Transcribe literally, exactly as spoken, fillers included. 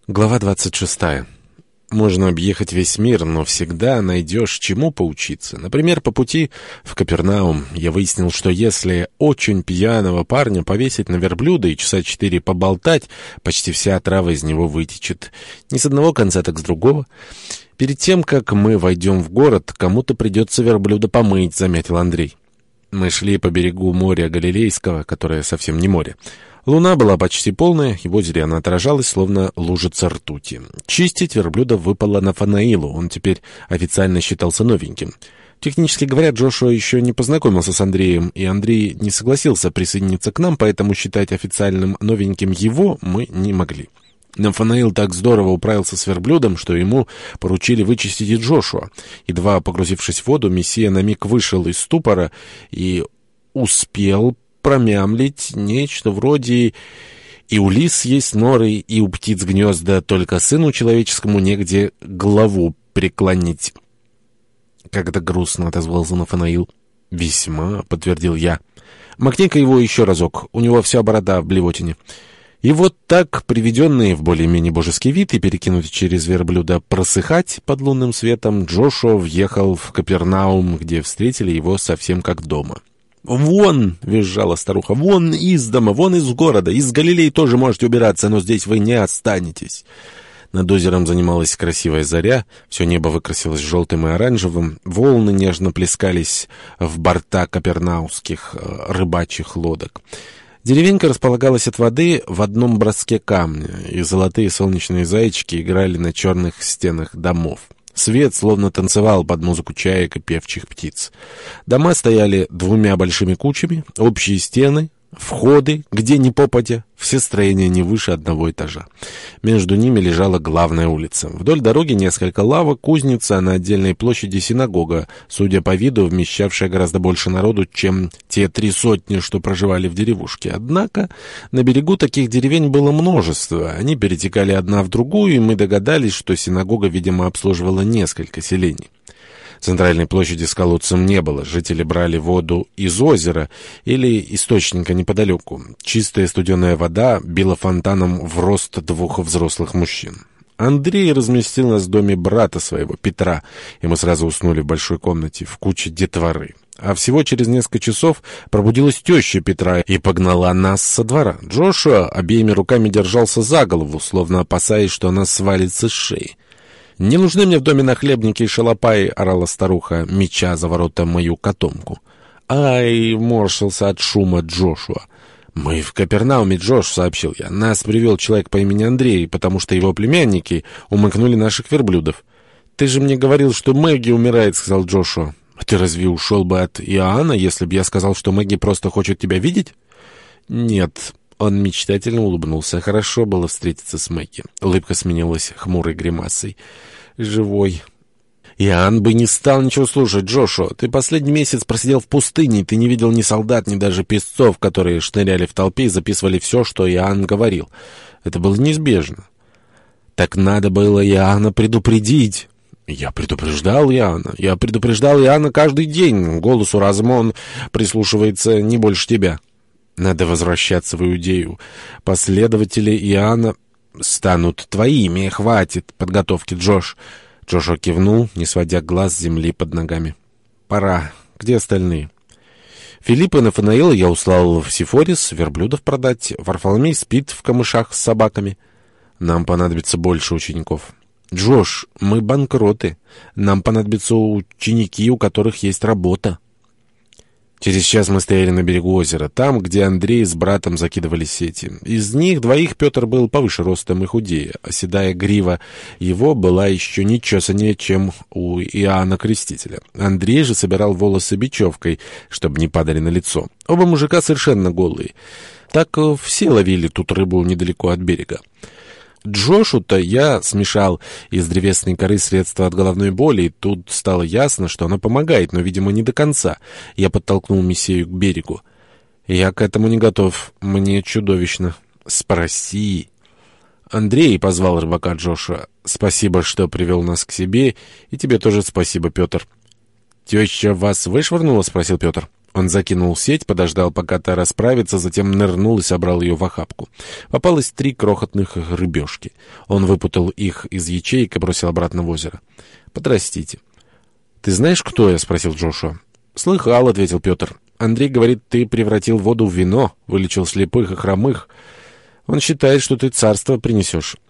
Глава двадцать шестая. Можно объехать весь мир, но всегда найдешь чему поучиться. Например, по пути в Капернаум я выяснил, что если очень пьяного парня повесить на верблюда и часа четыре поболтать, почти вся отрава из него вытечет. Не с одного конца, так с другого. Перед тем, как мы войдем в город, кому-то придется верблюда помыть, заметил Андрей. Мы шли по берегу моря Галилейского, которое совсем не море. Луна была почти полная, и в озере она отражалась, словно лужица ртути. Чистить верблюда выпало Нафанаилу, он теперь официально считался новеньким. Технически говоря, Джошуа еще не познакомился с Андреем, и Андрей не согласился присоединиться к нам, поэтому считать официальным новеньким его мы не могли. Нафанаил так здорово управился с верблюдом, что ему поручили вычистить и Джошуа. Едва погрузившись в воду, мессия на миг вышел из ступора и успел промямлить нечто вроде «И у лис есть норы, и у птиц гнезда, только сыну человеческому негде голову преклонить». «Как-то грустно», — отозвался Нафанаил. «Весьма», — подтвердил я. «Макни-ка его еще разок, у него вся борода в блевотине». И вот так, приведенный в более-менее божеский вид и перекинутый через верблюда просыхать под лунным светом, Джошуа въехал в Капернаум, где встретили его совсем как дома. «Вон!» — визжала старуха. «Вон из дома, вон из города! Из Галилеи тоже можете убираться, но здесь вы не останетесь!» Над озером занималась красивая заря, все небо выкрасилось желтым и оранжевым, волны нежно плескались в борта капернаумских э, рыбачьих лодок. Деревенька располагалась от воды в одном броске камня, и золотые солнечные зайчики играли на черных стенах домов. Свет словно танцевал под музыку чаек и певчих птиц. Дома стояли двумя большими кучами, общие стены, входы, где ни попадя, все строения не выше одного этажа. Между ними лежала главная улица. Вдоль дороги несколько лавок, кузница, а на отдельной площади синагога, судя по виду, вмещавшая гораздо больше народу, чем те три сотни, что проживали в деревушке. Однако на берегу таких деревень было множество. Они перетекали одна в другую, и мы догадались, что синагога, видимо, обслуживала несколько селений. Центральной площади с колодцем не было. Жители брали воду из озера или источника неподалеку. Чистая студеная вода била фонтаном в рост двух взрослых мужчин. Андрей разместил нас в доме брата своего, Петра, и мы сразу уснули в большой комнате в куче детворы. А всего через несколько часов пробудилась теща Петра и погнала нас со двора. Джошуа обеими руками держался за голову, словно опасаясь, что она свалится с шеи. «Не нужны мне в доме нахлебники и шалопаи», — орала старуха, меча за ворота мою котомку. «Ай!» — морщился от шума Джошуа. «Мы в Капернауме, Джош», — сообщил я. «Нас привел человек по имени Андрей, потому что его племянники умыкнули наших верблюдов». «Ты же мне говорил, что Мэгги умирает», — сказал Джошуа. «А ты разве ушел бы от Иоанна, если бы я сказал, что Мэгги просто хочет тебя видеть?» «Нет». Он мечтательно улыбнулся. Хорошо было встретиться с Мэгги. Улыбка сменилась хмурой гримасой. «Живой». «Иоанн бы не стал ничего слушать, Джошуа. Ты последний месяц просидел в пустыне, и ты не видел ни солдат, ни даже песцов, которые шныряли в толпе и записывали все, что Иоанн говорил. Это было неизбежно». «Так надо было Иоанна предупредить». «Я предупреждал Иоанна. Я предупреждал Иоанна каждый день. Голосу разума он прислушивается не больше тебя». «Надо возвращаться в Иудею. Последователи Иоанна станут твоими. Хватит подготовки, Джош». Джошуа кивнул, не сводя глаз с земли под ногами. «Пора. Где остальные?» Филиппа и Нафанаила я услал в Сифорис верблюдов продать. Варфоломей спит в камышах с собаками. Нам понадобится больше учеников. «Джош, мы банкроты. Нам понадобятся ученики, у которых есть работа». Через час мы стояли на берегу озера, там, где Андрей с братом закидывали сети. Из них двоих Петр был повыше ростом и худее, а седая грива его была еще нечесаннее, чем у Иоанна Крестителя. Андрей же собирал волосы бечевкой, чтобы не падали на лицо. Оба мужика совершенно голые. Так все ловили тут рыбу недалеко от берега. Джошу-то я смешал из древесной коры средства от головной боли, и тут стало ясно, что она помогает, но, видимо, не до конца. Я подтолкнул Мессию к берегу. «Я к этому не готов. Мне чудовищно». «Спроси». Андрей позвал рыбака Джоша. «Спасибо, что привел нас к себе, и тебе тоже спасибо, Петр». «Теща вас вышвырнула?» — спросил Петр. Он закинул сеть, подождал, пока та расправится, затем нырнул и собрал ее в охапку. Попалось три крохотных рыбешки. Он выпутал их из ячеек и бросил обратно в озеро. «Подрастите». «Ты знаешь, кто я?» — спросил Джошуа. «Слыхал», — ответил Петр. «Андрей говорит, ты превратил воду в вино, вылечил слепых и хромых. Он считает, что ты царство принесешь».